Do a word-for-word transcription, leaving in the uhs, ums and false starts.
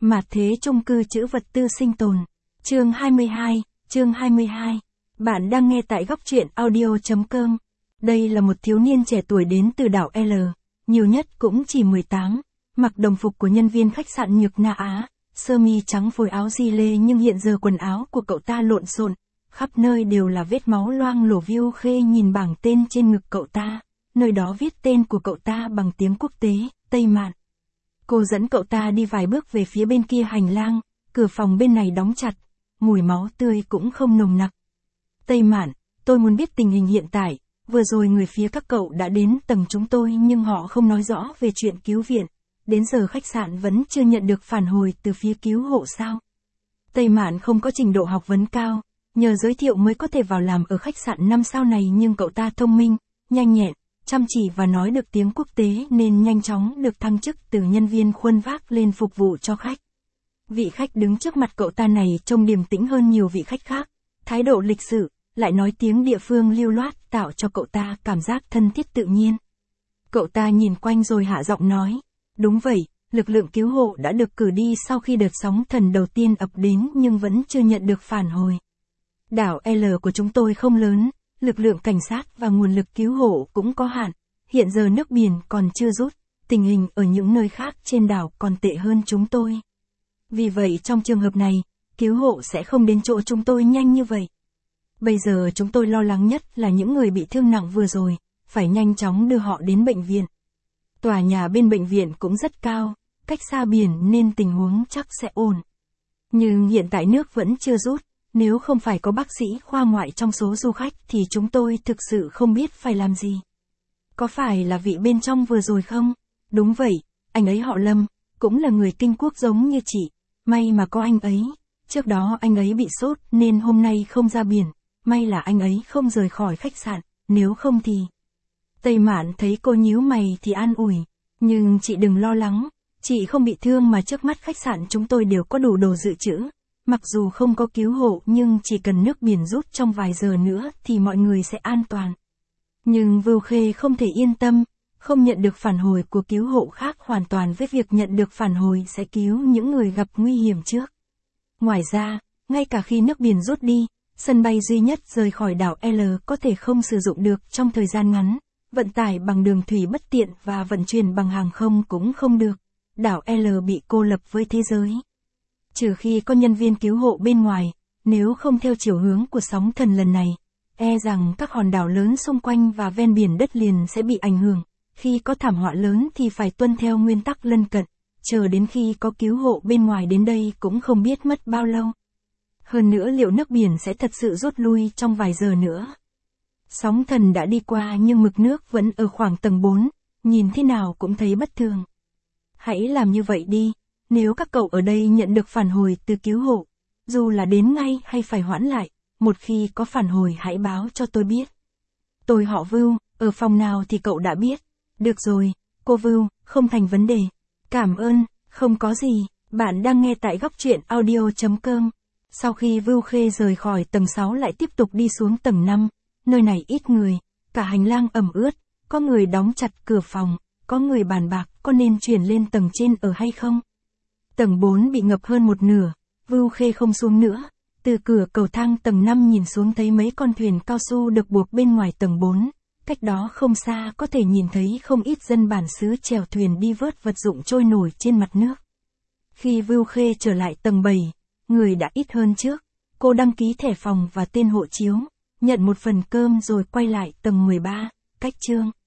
Mạt thế chung cư trữ vật tư sinh tồn. Chương hai mươi hai, chương hai mươi hai. Bạn đang nghe tại góc truyện audio chấm com. Đây là một thiếu niên trẻ tuổi đến từ đảo L, nhiều nhất cũng chỉ mười tám, mặc đồng phục của nhân viên khách sạn Nhược Na Á, sơ mi trắng phối áo gi lê, nhưng hiện giờ quần áo của cậu ta lộn xộn, khắp nơi đều là vết máu loang lổ. Viu Khê nhìn bảng tên trên ngực cậu ta, nơi đó viết tên của cậu ta bằng tiếng quốc tế, Tây Mạn. Cô dẫn cậu ta đi vài bước về phía bên kia hành lang, cửa phòng bên này đóng chặt, mùi máu tươi cũng không nồng nặc. Tây Mạn, tôi muốn biết tình hình hiện tại, vừa rồi người phía các cậu đã đến tầng chúng tôi nhưng họ không nói rõ về chuyện cứu viện, đến giờ khách sạn vẫn chưa nhận được phản hồi từ phía cứu hộ sao? Tây Mạn không có trình độ học vấn cao, nhờ giới thiệu mới có thể vào làm ở khách sạn năm sao này, nhưng cậu ta thông minh, nhanh nhẹn, chăm chỉ và nói được tiếng quốc tế nên nhanh chóng được thăng chức từ nhân viên khuân vác lên phục vụ cho khách. Vị khách đứng trước mặt cậu ta này trông điềm tĩnh hơn nhiều vị khách khác, thái độ lịch sự, lại nói tiếng địa phương lưu loát tạo cho cậu ta cảm giác thân thiết tự nhiên. Cậu ta nhìn quanh rồi hạ giọng nói, đúng vậy, lực lượng cứu hộ đã được cử đi sau khi đợt sóng thần đầu tiên ập đến nhưng vẫn chưa nhận được phản hồi. Đảo L của chúng tôi không lớn, lực lượng cảnh sát và nguồn lực cứu hộ cũng có hạn, hiện giờ nước biển còn chưa rút, tình hình ở những nơi khác trên đảo còn tệ hơn chúng tôi. Vì vậy trong trường hợp này, cứu hộ sẽ không đến chỗ chúng tôi nhanh như vậy. Bây giờ chúng tôi lo lắng nhất là những người bị thương nặng vừa rồi, phải nhanh chóng đưa họ đến bệnh viện. Tòa nhà bên bệnh viện cũng rất cao, cách xa biển nên tình huống chắc sẽ ổn. Nhưng hiện tại nước vẫn chưa rút, nếu không phải có bác sĩ khoa ngoại trong số du khách thì chúng tôi thực sự không biết phải làm gì. Có phải là vị bên trong vừa rồi không? Đúng vậy, anh ấy họ Lâm, cũng là người Kinh Quốc giống như chị. May mà có anh ấy, trước đó anh ấy bị sốt nên hôm nay không ra biển, may là anh ấy không rời khỏi khách sạn, nếu không thì... Tây Mạn thấy cô nhíu mày thì an ủi, nhưng chị đừng lo lắng, chị không bị thương mà trước mắt khách sạn chúng tôi đều có đủ đồ dự trữ. Mặc dù không có cứu hộ nhưng chỉ cần nước biển rút trong vài giờ nữa thì mọi người sẽ an toàn. Nhưng Vưu Khê không thể yên tâm, không nhận được phản hồi của cứu hộ khác hoàn toàn với việc nhận được phản hồi sẽ cứu những người gặp nguy hiểm trước. Ngoài ra, ngay cả khi nước biển rút đi, sân bay duy nhất rời khỏi đảo L có thể không sử dụng được trong thời gian ngắn, vận tải bằng đường thủy bất tiện và vận chuyển bằng hàng không cũng không được. Đảo L bị cô lập với thế giới. Trừ khi có nhân viên cứu hộ bên ngoài, nếu không theo chiều hướng của sóng thần lần này, e rằng các hòn đảo lớn xung quanh và ven biển đất liền sẽ bị ảnh hưởng. Khi có thảm họa lớn thì phải tuân theo nguyên tắc lân cận, chờ đến khi có cứu hộ bên ngoài đến đây cũng không biết mất bao lâu. Hơn nữa liệu nước biển sẽ thật sự rút lui trong vài giờ nữa. Sóng thần đã đi qua nhưng mực nước vẫn ở khoảng tầng bốn, nhìn thế nào cũng thấy bất thường. Hãy làm như vậy đi. Nếu các cậu ở đây nhận được phản hồi từ cứu hộ, dù là đến ngay hay phải hoãn lại, một khi có phản hồi hãy báo cho tôi biết. Tôi họ Vưu, ở phòng nào thì cậu đã biết. Được rồi, cô Vưu, không thành vấn đề. Cảm ơn, không có gì. Bạn đang nghe tại góc truyện audio chấm com. Sau khi Vưu Khê rời khỏi tầng sáu lại tiếp tục đi xuống tầng năm, nơi này ít người, cả hành lang ẩm ướt, có người đóng chặt cửa phòng, có người bàn bạc có nên chuyển lên tầng trên ở hay không. Tầng bốn bị ngập hơn một nửa, Vưu Khê không xuống nữa, từ cửa cầu thang tầng năm nhìn xuống thấy mấy con thuyền cao su được buộc bên ngoài tầng bốn, cách đó không xa có thể nhìn thấy không ít dân bản xứ chèo thuyền đi vớt vật dụng trôi nổi trên mặt nước. Khi Vưu Khê trở lại tầng bảy, người đã ít hơn trước, cô đăng ký thẻ phòng và tên hộ chiếu, nhận một phần cơm rồi quay lại tầng mười ba, cách chương.